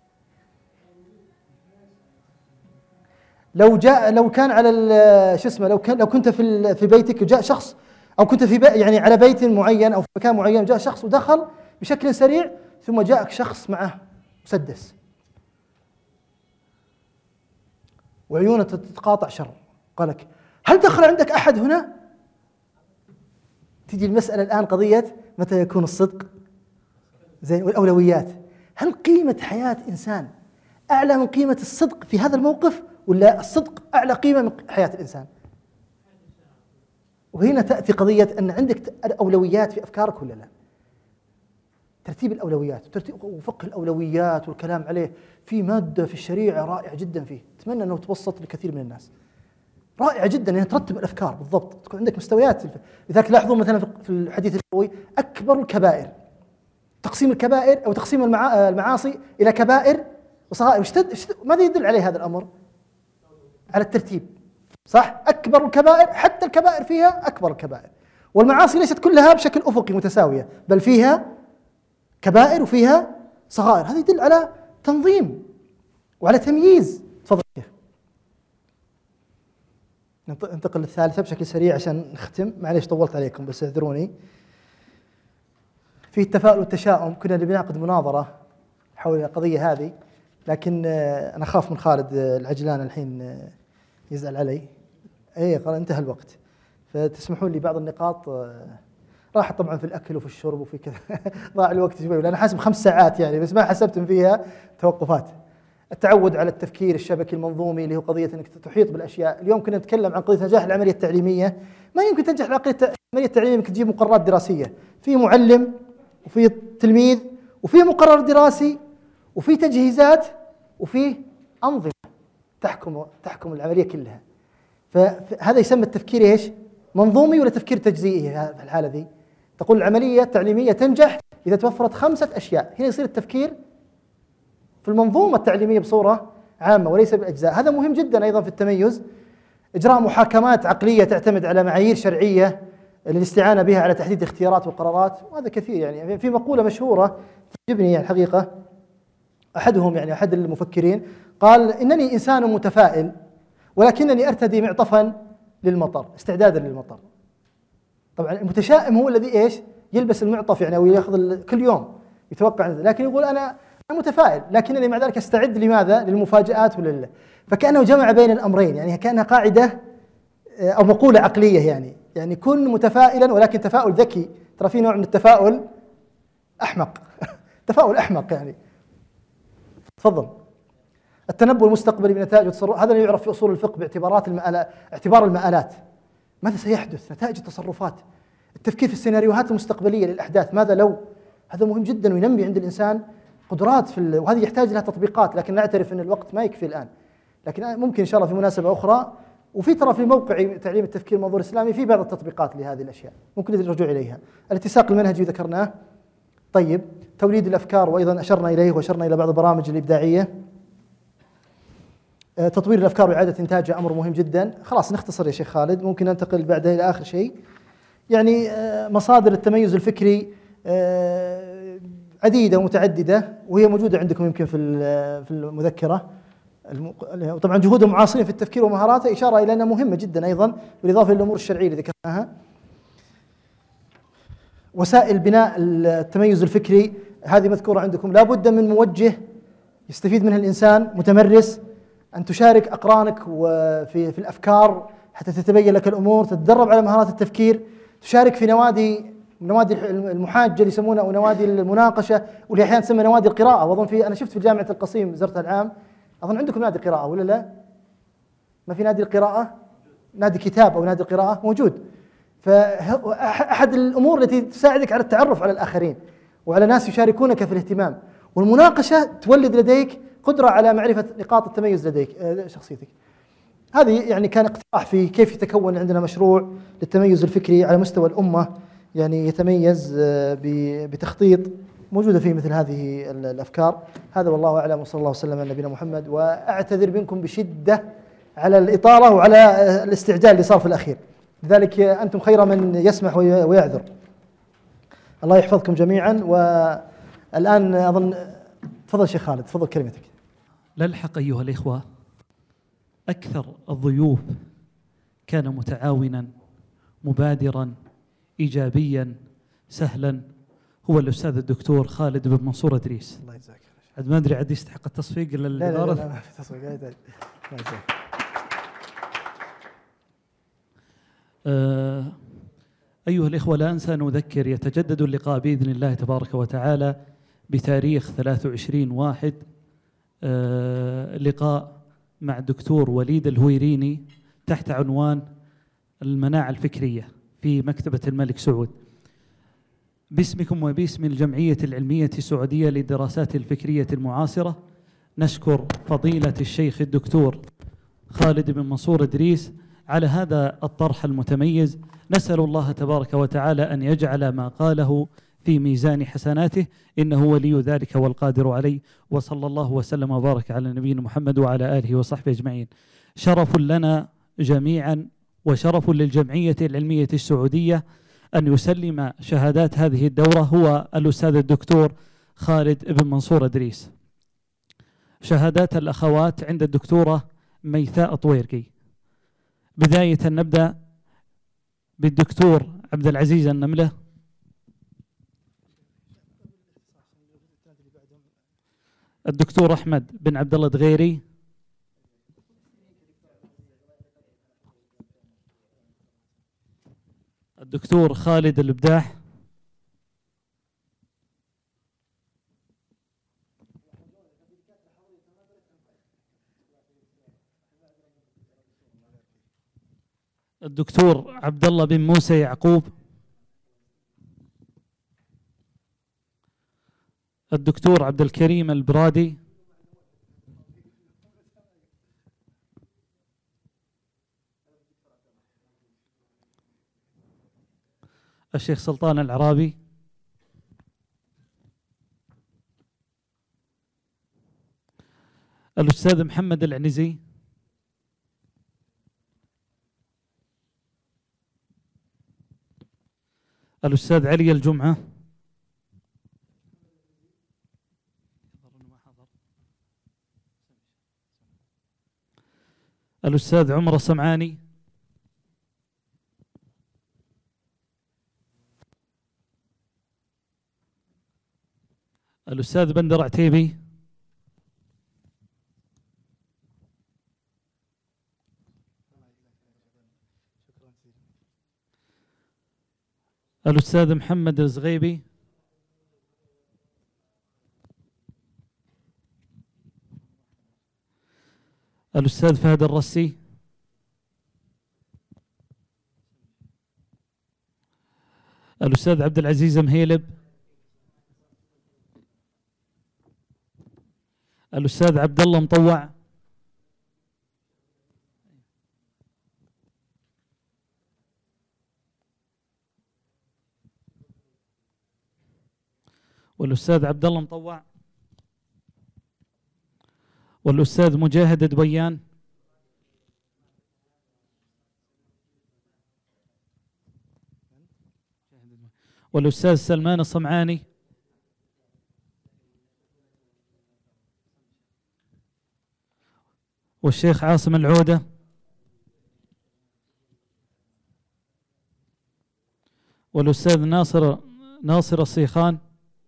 لو جاء لو كان على شو اسمه لو كان لو كنت في في بيتك وجاء شخص، أو كنت في يعني على بيت معين أو في مكان معين وجاء شخص ودخل بشكل سريع، ثم جاءك شخص معه مسدس وعيونه تتقاطع شر، قال لك هل دخل عندك أحد هنا؟ تجي المسألة الآن قضية متى يكون الصدق زين والأولويات. هل قيمة حياة إنسان أعلى من قيمة الصدق في هذا الموقف، ولا الصدق أعلى قيمة من حياة الإنسان؟ وهنا تأتي قضية أن عندك أولويات في أفكارك ولا لا. ترتيب الأولويات وفقه الأولويات والكلام عليه في مادة في الشريعة رائعة جدا فيه، أتمنى أنه تبسط لكثير من الناس. رائعة جدا أنها ترتب الأفكار بالضبط، تكون عندك مستويات. لذلك لاحظوا مثلا في الحديث النبوي أكبر الكبائر، تقسيم الكبائر أو تقسيم المعاصي إلى كبائر وصغائر. ماذا يدل عليه هذا الأمر؟ على الترتيب، صح؟ أكبر الكبائر، حتى الكبائر فيها أكبر الكبائر، والمعاصي ليست كلها بشكل أفقي متساوية، بل فيها كبائر وفيها صغائر. هذا يدل على تنظيم وعلى تمييز. تفضل شيخ. ننتقل للثالثة بشكل سريع عشان نختم، معليش طولت عليكم بس اعذروني. في التفاؤل والتشاؤم، كنا بنعقد مناظرة حول القضية هذه، لكن أنا أخاف من خالد العجلان الحين يزعل علي. إيه قال انتهى الوقت، فتسمحون لي بعض النقاط راحت طبعا في الأكل وفي الشرب وفي كذا. ضاع الوقت شوي، وأنا حاسب خمس ساعات يعني، بس ما حسبتم فيها توقفات. التعود على التفكير الشبكي المنظومي اللي هو قضية أنك تحيط بالأشياء. اليوم كنا نتكلم عن قضية نجاح العملية التعليمية. ما يمكن تنجح العملية التعليمية انك تجيب مقررات دراسية. في معلم وفي تلميذ وفي مقرر دراسي وفي تجهيزات وفي أنظمة تحكم تحكم العملية كلها. فهذا يسمى التفكير ايش؟ منظومي ولا تفكير تجزئي؟ في الحالة ذي تقول العملية التعليمية تنجح إذا توفرت خمسة أشياء. هنا يصير التفكير في المنظومة التعليمية بصورة عامة وليس بالأجزاء. هذا مهم جدا أيضا في التميز. إجراء محاكمات عقلية تعتمد على معايير شرعية للاستعانة بها على تحديد اختيارات والقرارات، وهذا كثير. يعني في مقولة مشهورة تعجبني يعني الحقيقة، أحدهم يعني أحد المفكرين قال إنني إنسان متفائل ولكنني أرتدي معطفا للمطر استعدادا للمطر. طبعا المتشائم هو الذي إيش يلبس المعطف يعني، أو يأخذ كل يوم يتوقع، لكن يقول أنا أنا متفائل لكنني مع ذلك أستعد لماذا؟ للمفاجآت ولله. فكأنه جمع بين الأمرين، يعني كأنها قاعدة أو مقولة عقلية يعني يعني كن متفائلا ولكن تفاؤل ذكي. ترى في نوع من التفاؤل أحمق. تفاؤل أحمق يعني. تفضل. التنبؤ المستقبلي بنتائج التصرف، هذا يعرف في أصول الفقه باعتبارات المآلات، اعتبار المآلات، ماذا سيحدث، نتائج التصرفات. التفكير في السيناريوهات المستقبلية للأحداث، ماذا لو. هذا مهم جدا وينمي عند الإنسان قدرات في ال... وهذه يحتاج لها تطبيقات، لكن نعترف أن الوقت ما يكفي الآن، لكن ممكن إن شاء الله في مناسبة أخرى. وفي ترى في موقع تعليم التفكير المنظور الإسلامي في بعض التطبيقات لهذه الأشياء ممكن الرجوع إليها. الاتساق المنهجي ذكرناه. طيب توليد الأفكار وأيضا أشرنا إليه وأشرنا إلى بعض البرامج الإبداعية. تطوير الأفكار وإعادة إنتاجها أمر مهم جدا. خلاص نختصر يا شيخ خالد، ممكن ننتقل بعدها إلى آخر شيء. يعني مصادر التميز الفكري عديدة ومتعددة وهي موجودة عندكم يمكن في في المذكرة. طبعا جهود المعاصرين في التفكير ومهاراته إشارة إلى أنها مهمة جدا أيضا، بالإضافة للأمور الشرعية اللي ذكرناها. وسائل بناء التميز الفكري هذه مذكورة عندكم. لا بد من موجه يستفيد منها الإنسان، متمرس، أن تشارك أقرانك وفي في الأفكار حتى تتبين لك الأمور، تتدرب على مهارات التفكير، تشارك في نوادي نوادي المحاجة اللي يسمونها أو نوادي المناقشة، واللي أحيانا تسمى نوادي القراءة. وأظن في أنا شفت في جامعة القصيم زرتها العام، أظن عندكم نادي قراءة ولا لا؟ ما في نادي القراءة؟ نادي كتاب أو نادي قراءة موجود. فأحد الأمور التي تساعدك على التعرف على الآخرين وعلى ناس يشاركونك في الاهتمام، والمناقشة تولد لديك قدرة على معرفة نقاط التميز لديك شخصيتك. هذه يعني كان اقتراح في كيف يتكون عندنا مشروع للتميز الفكري على مستوى الأمة، يعني يتميز بتخطيط موجودة فيه مثل هذه الأفكار. هذا والله أعلم، وصلى الله وسلم على نبينا محمد. وأعتذر منكم بشدة على الإطالة وعلى الاستعجال اللي صار في الأخير، لذلك أنتم خير من يسمح ويعذر. الله يحفظكم جميعا. والآن أظن تفضل شيخ خالد، تفضل كلمتك. نلحق أيها الإخوة، أكثر الضيوف كان متعاونا مبادرا إيجابيا سهلا هو الأستاذ الدكتور خالد بن منصور إدريس. الله يجزاك. عاد ما أدري عاد يستحق التصفيق إلا الإدارة. لا لا لا ما في تصفيق. الله يجزاك. آه أيها الإخوة، لا أنسى أن أذكر يتجدد اللقاء بإذن الله تبارك وتعالى بتاريخ ثلاثة وعشرين واحد، آه لقاء مع الدكتور وليد الهويريني تحت عنوان المناعة الفكرية في مكتبة الملك سعود. باسمكم وباسم الجمعية العلمية السعودية للدراسات الفكرية المعاصرة نشكر فضيلة الشيخ الدكتور خالد بن منصور إدريس على هذا الطرح المتميز. نسأل الله تبارك وتعالى أن يجعل ما قاله في ميزان حسناته، إنه ولي ذلك والقادر عليه. وصلى الله وسلم وبارك على نبينا محمد وعلى آله وصحبه أجمعين. شرف لنا جميعا وشرف للجمعية العلمية السعودية أن يسلم شهادات هذه الدورة هو الأستاذ الدكتور خالد بن منصور إدريس. شهادات الأخوات عند الدكتورة ميثاء طويرقي. بداية نبدأ بالدكتور عبد العزيز النملة، الدكتور أحمد بن عبد الله دغيري، الدكتور خالد البداح، الدكتور عبد الله بن موسى يعقوب، الدكتور عبد الكريم البرادي، الشيخ سلطان العرابي، الأستاذ محمد العنزي، الأستاذ علي الجمعة، الأستاذ عمر السمعاني، الأستاذ بندر عتيبي، الأستاذ محمد الزغيبي، الأستاذ فهد الرسي، الأستاذ عبد العزيز مهيلب، الأستاذ عبد الله مطوع، والأستاذ عبد الله مطوع، والأستاذ مجاهد دبيان، والأستاذ سلمان الصمعاني، والشيخ عاصم العودة، والأستاذ ناصر ناصر الصيخان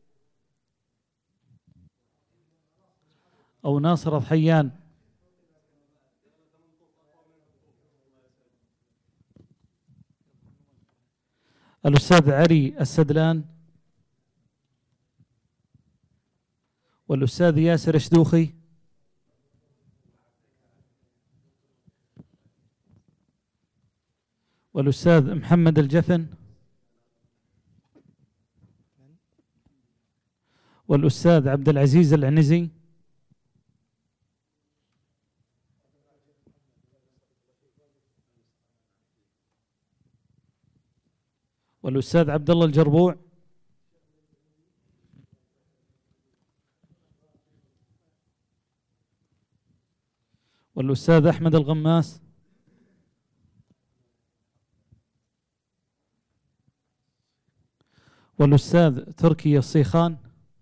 أو ناصر الحيان، الأستاذ علي السدلان، والأستاذ ياسر شدوخي، والأستاذ محمد الجفن، والأستاذ عبد العزيز العنزي، والأستاذ عبد الله الجربوع، والأستاذ أحمد الغماس، والأستاذ تركي الصيخان،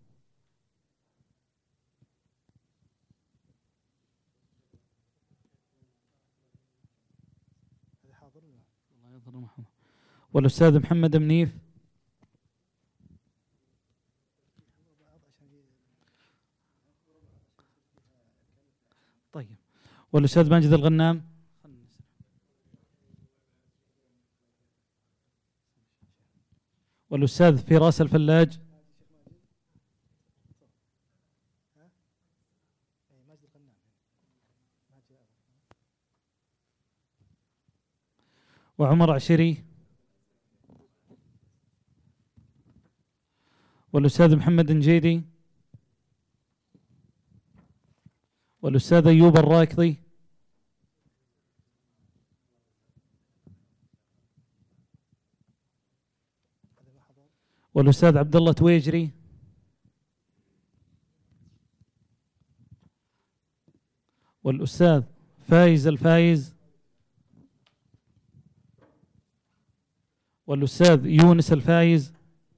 والأستاذ محمد منيف، طيب، والأستاذ ماجد الغنام، والأستاذ فراس الفلاج، وعمر عشيري، والأستاذ محمد نجيدي، والأستاذ أيوب الراكضي، والأستاذ عبد الله تويجري، والأستاذ فايز الفايز، والأستاذ يونس الفايز،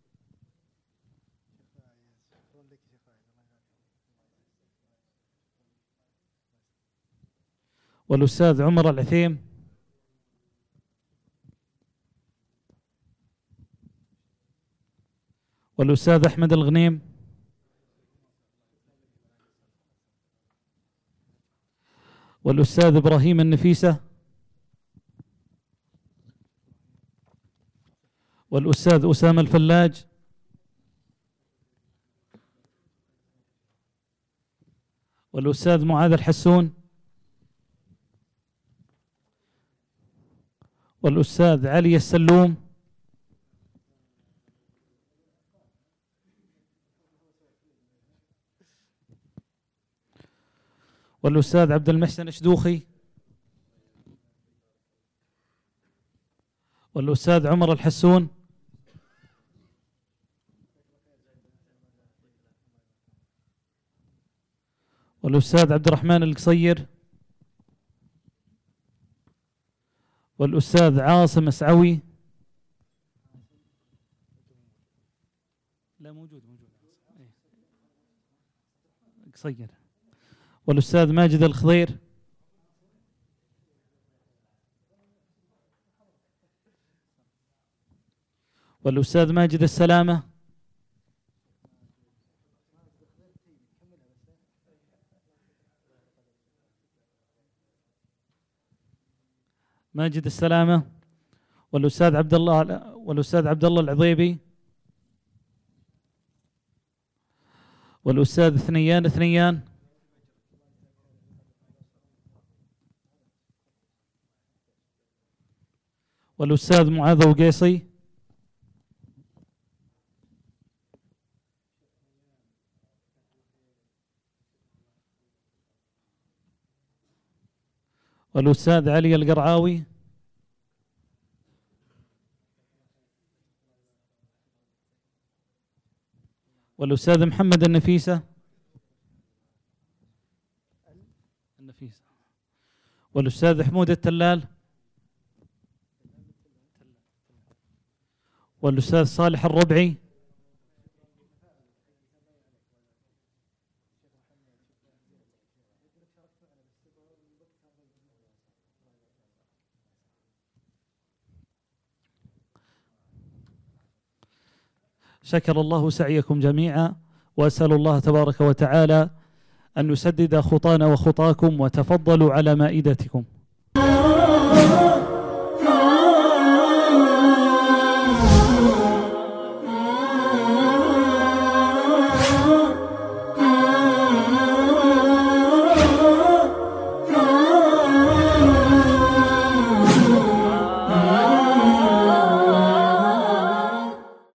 والأستاذ عمر العثيم، والأستاذ أحمد الغنيم، والأستاذ إبراهيم النفيسة، والأستاذ أسامة الفلاج، والأستاذ معاذ الحسون، والأستاذ علي السلوم، والأستاذ عبد المحسن الشدوخي، والأستاذ عمر الحسون، والأستاذ عبد الرحمن القصير، والأستاذ عاصم السعوي، لا موجود موجود قصير، والأستاذ ماجد الخضير، والأستاذ ماجد السلامة، ماجد السلامة، والأستاذ عبد الله والأستاذ عبد الله العضيبي، والأستاذ ثنيان ثنيان، والأستاذ معاذ وقيصي، والأستاذ علي القرعاوي، والأستاذ محمد النفيسة النفيسة والأستاذ حمود التلال، والأستاذ صالح الربعي، شكر الله سعيكم جميعا، وأسأل الله تبارك وتعالى أن يسدد خطانا وخطاكم، وتفضلوا على مائدتكم.